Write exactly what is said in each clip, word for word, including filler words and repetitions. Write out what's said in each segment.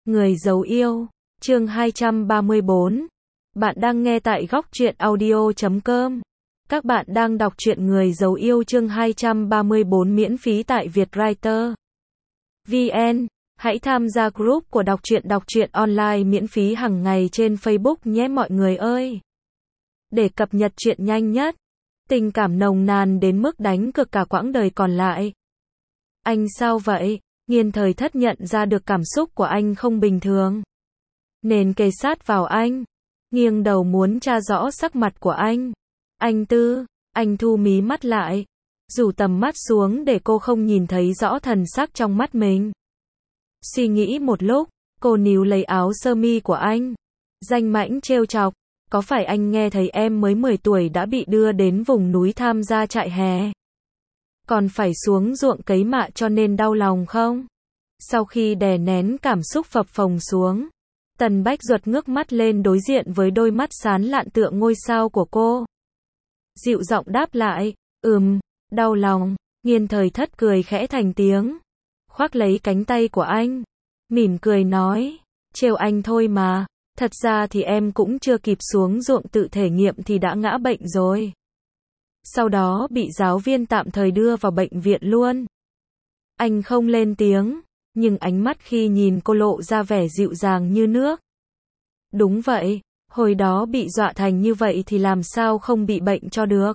Người giấu yêu, chương hai trăm ba mươi tư. Bạn đang nghe tại góc truyện audio chấm com. Các bạn đang đọc truyện Người giấu yêu chương hai trăm ba mươi tư miễn phí tại Vietwriter vê en. Hãy tham gia group của đọc truyện đọc truyện online miễn phí hàng ngày trên Facebook nhé mọi người ơi. Để cập nhật truyện nhanh nhất, tình cảm nồng nàn đến mức đánh cược cả quãng đời còn lại. Anh sao vậy? Nghiên Thời Thất nhận ra được cảm xúc của anh không bình thường, nên kề sát vào anh, nghiêng đầu muốn tra rõ sắc mặt của anh. Anh Tư, anh thu mí mắt lại, rủ tầm mắt xuống để cô không nhìn thấy rõ thần sắc trong mắt mình. Suy nghĩ một lúc, cô níu lấy áo sơ mi của anh, danh mãnh trêu chọc, có phải anh nghe thấy em mới mười tuổi đã bị đưa đến vùng núi tham gia trại hè, còn phải xuống ruộng cấy mạ cho nên đau lòng không? Sau khi đè nén cảm xúc phập phồng xuống, Tần Bách Duật ngước mắt lên đối diện với đôi mắt sáng lạn tựa ngôi sao của cô. Dịu giọng đáp lại, ừm, đau lòng. Nghiên Thời Thất cười khẽ thành tiếng, khoác lấy cánh tay của anh, mỉm cười nói, trêu anh thôi mà, thật ra thì em cũng chưa kịp xuống ruộng tự thể nghiệm thì đã ngã bệnh rồi. Sau đó bị giáo viên tạm thời đưa vào bệnh viện luôn. Anh không lên tiếng, nhưng ánh mắt khi nhìn cô lộ ra vẻ dịu dàng như nước. Đúng vậy, hồi đó bị dọa thành như vậy thì làm sao không bị bệnh cho được.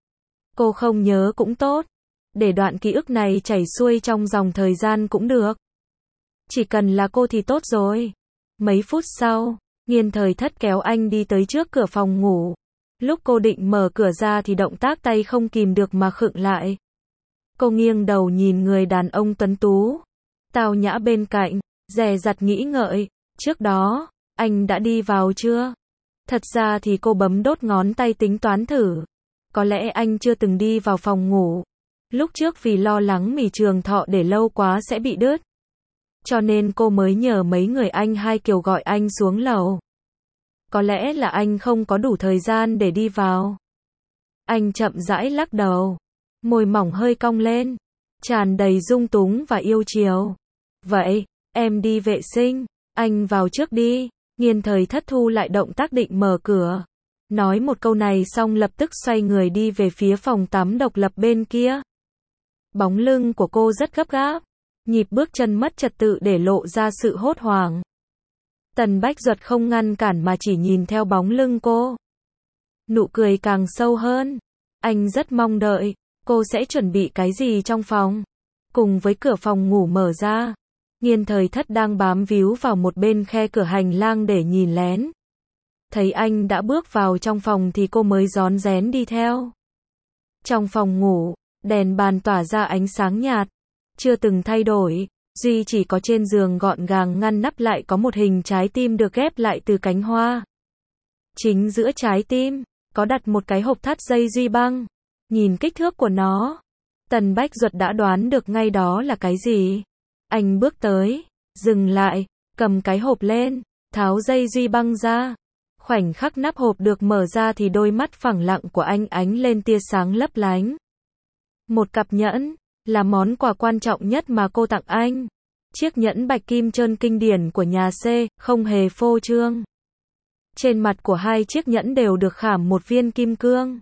Cô không nhớ cũng tốt, để đoạn ký ức này chảy xuôi trong dòng thời gian cũng được. Chỉ cần là cô thì tốt rồi. Mấy phút sau, Nghiên Thời Thất kéo anh đi tới trước cửa phòng ngủ. Lúc cô định mở cửa ra thì động tác tay không kìm được mà khựng lại. Cô nghiêng đầu nhìn người đàn ông tuấn tú, tao nhã bên cạnh, dè dặt nghĩ ngợi, trước đó, anh đã đi vào chưa? Thật ra thì cô bấm đốt ngón tay tính toán thử. Có lẽ anh chưa từng đi vào phòng ngủ. Lúc trước vì lo lắng mì trường thọ để lâu quá sẽ bị đứt, cho nên cô mới nhờ mấy người anh hai Kiều gọi anh xuống lầu. Có lẽ là anh không có đủ thời gian để đi vào. Anh chậm rãi lắc đầu, môi mỏng hơi cong lên, tràn đầy dung túng và yêu chiều. Vậy, em đi vệ sinh, anh vào trước đi. Nghiên Thời Thất thu lại động tác định mở cửa. Nói một câu này xong lập tức xoay người đi về phía phòng tắm độc lập bên kia. Bóng lưng của cô rất gấp gáp, nhịp bước chân mất trật tự để lộ ra sự hốt hoảng. Tần Bách Duật không ngăn cản mà chỉ nhìn theo bóng lưng cô. Nụ cười càng sâu hơn. Anh rất mong đợi cô sẽ chuẩn bị cái gì trong phòng. Cùng với cửa phòng ngủ mở ra, Nghiên Thời Thất đang bám víu vào một bên khe cửa hành lang để nhìn lén. Thấy anh đã bước vào trong phòng thì cô mới rón rén đi theo. Trong phòng ngủ, đèn bàn tỏa ra ánh sáng nhạt, chưa từng thay đổi, duy chỉ có trên giường gọn gàng ngăn nắp lại có một hình trái tim được ghép lại từ cánh hoa. Chính giữa trái tim, có đặt một cái hộp thắt dây duy băng. Nhìn kích thước của nó, Tần Bách Duật đã đoán được ngay đó là cái gì. Anh bước tới, dừng lại, cầm cái hộp lên, tháo dây duy băng ra. Khoảnh khắc nắp hộp được mở ra thì đôi mắt phẳng lặng của anh ánh lên tia sáng lấp lánh. Một cặp nhẫn, là món quà quan trọng nhất mà cô tặng anh. Chiếc nhẫn bạch kim trơn kinh điển của nhà C, không hề phô trương. Trên mặt của hai chiếc nhẫn đều được khảm một viên kim cương.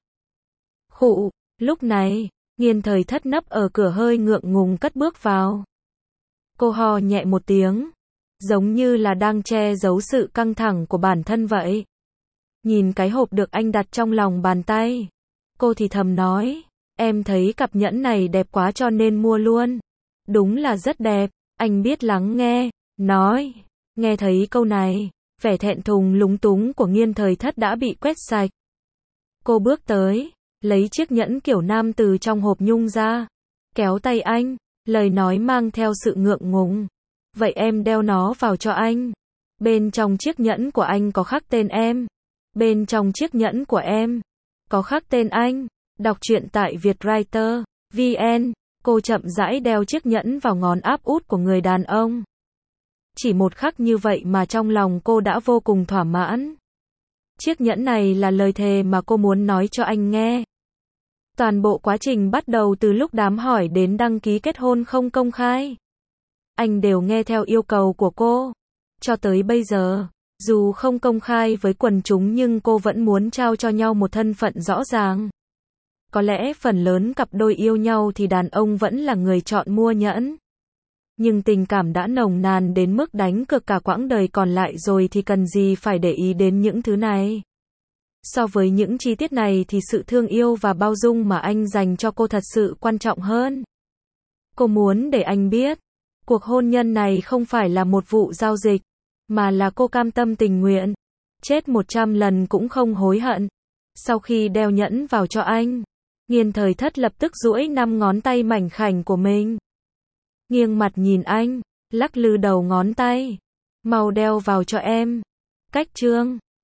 Khụ, lúc này, Nghiên Thời Thất nấp ở cửa hơi ngượng ngùng cất bước vào. Cô ho nhẹ một tiếng, giống như là đang che giấu sự căng thẳng của bản thân vậy. Nhìn cái hộp được anh đặt trong lòng bàn tay, cô thì thầm nói, em thấy cặp nhẫn này đẹp quá cho nên mua luôn. Đúng là rất đẹp. Anh biết lắng nghe, nói. Nghe thấy câu này, vẻ thẹn thùng lúng túng của Nghiên Thời Thất đã bị quét sạch. Cô bước tới, lấy chiếc nhẫn kiểu nam từ trong hộp nhung ra, kéo tay anh, lời nói mang theo sự ngượng ngùng. Vậy em đeo nó vào cho anh. Bên trong chiếc nhẫn của anh có khắc tên em. Bên trong chiếc nhẫn của em, có khắc tên anh. Đọc truyện tại Vietwriter vê en. Cô chậm rãi đeo chiếc nhẫn vào ngón áp út của người đàn ông. Chỉ một khắc như vậy mà trong lòng cô đã vô cùng thỏa mãn. Chiếc nhẫn này là lời thề mà cô muốn nói cho anh nghe. Toàn bộ quá trình bắt đầu từ lúc đám hỏi đến đăng ký kết hôn không công khai, anh đều nghe theo yêu cầu của cô. Cho tới bây giờ, dù không công khai với quần chúng nhưng cô vẫn muốn trao cho nhau một thân phận rõ ràng. Có lẽ phần lớn cặp đôi yêu nhau thì đàn ông vẫn là người chọn mua nhẫn. Nhưng tình cảm đã nồng nàn đến mức đánh cược cả quãng đời còn lại rồi thì cần gì phải để ý đến những thứ này. So với những chi tiết này thì sự thương yêu và bao dung mà anh dành cho cô thật sự quan trọng hơn. Cô muốn để anh biết, cuộc hôn nhân này không phải là một vụ giao dịch, mà là cô cam tâm tình nguyện, chết một trăm lần cũng không hối hận. Sau khi đeo nhẫn vào cho anh, Nghiên Thời Thất lập tức duỗi năm ngón tay mảnh khảnh của mình. Nghiêng mặt nhìn anh, lắc lư đầu ngón tay. Mau đeo vào cho em. Cách trương.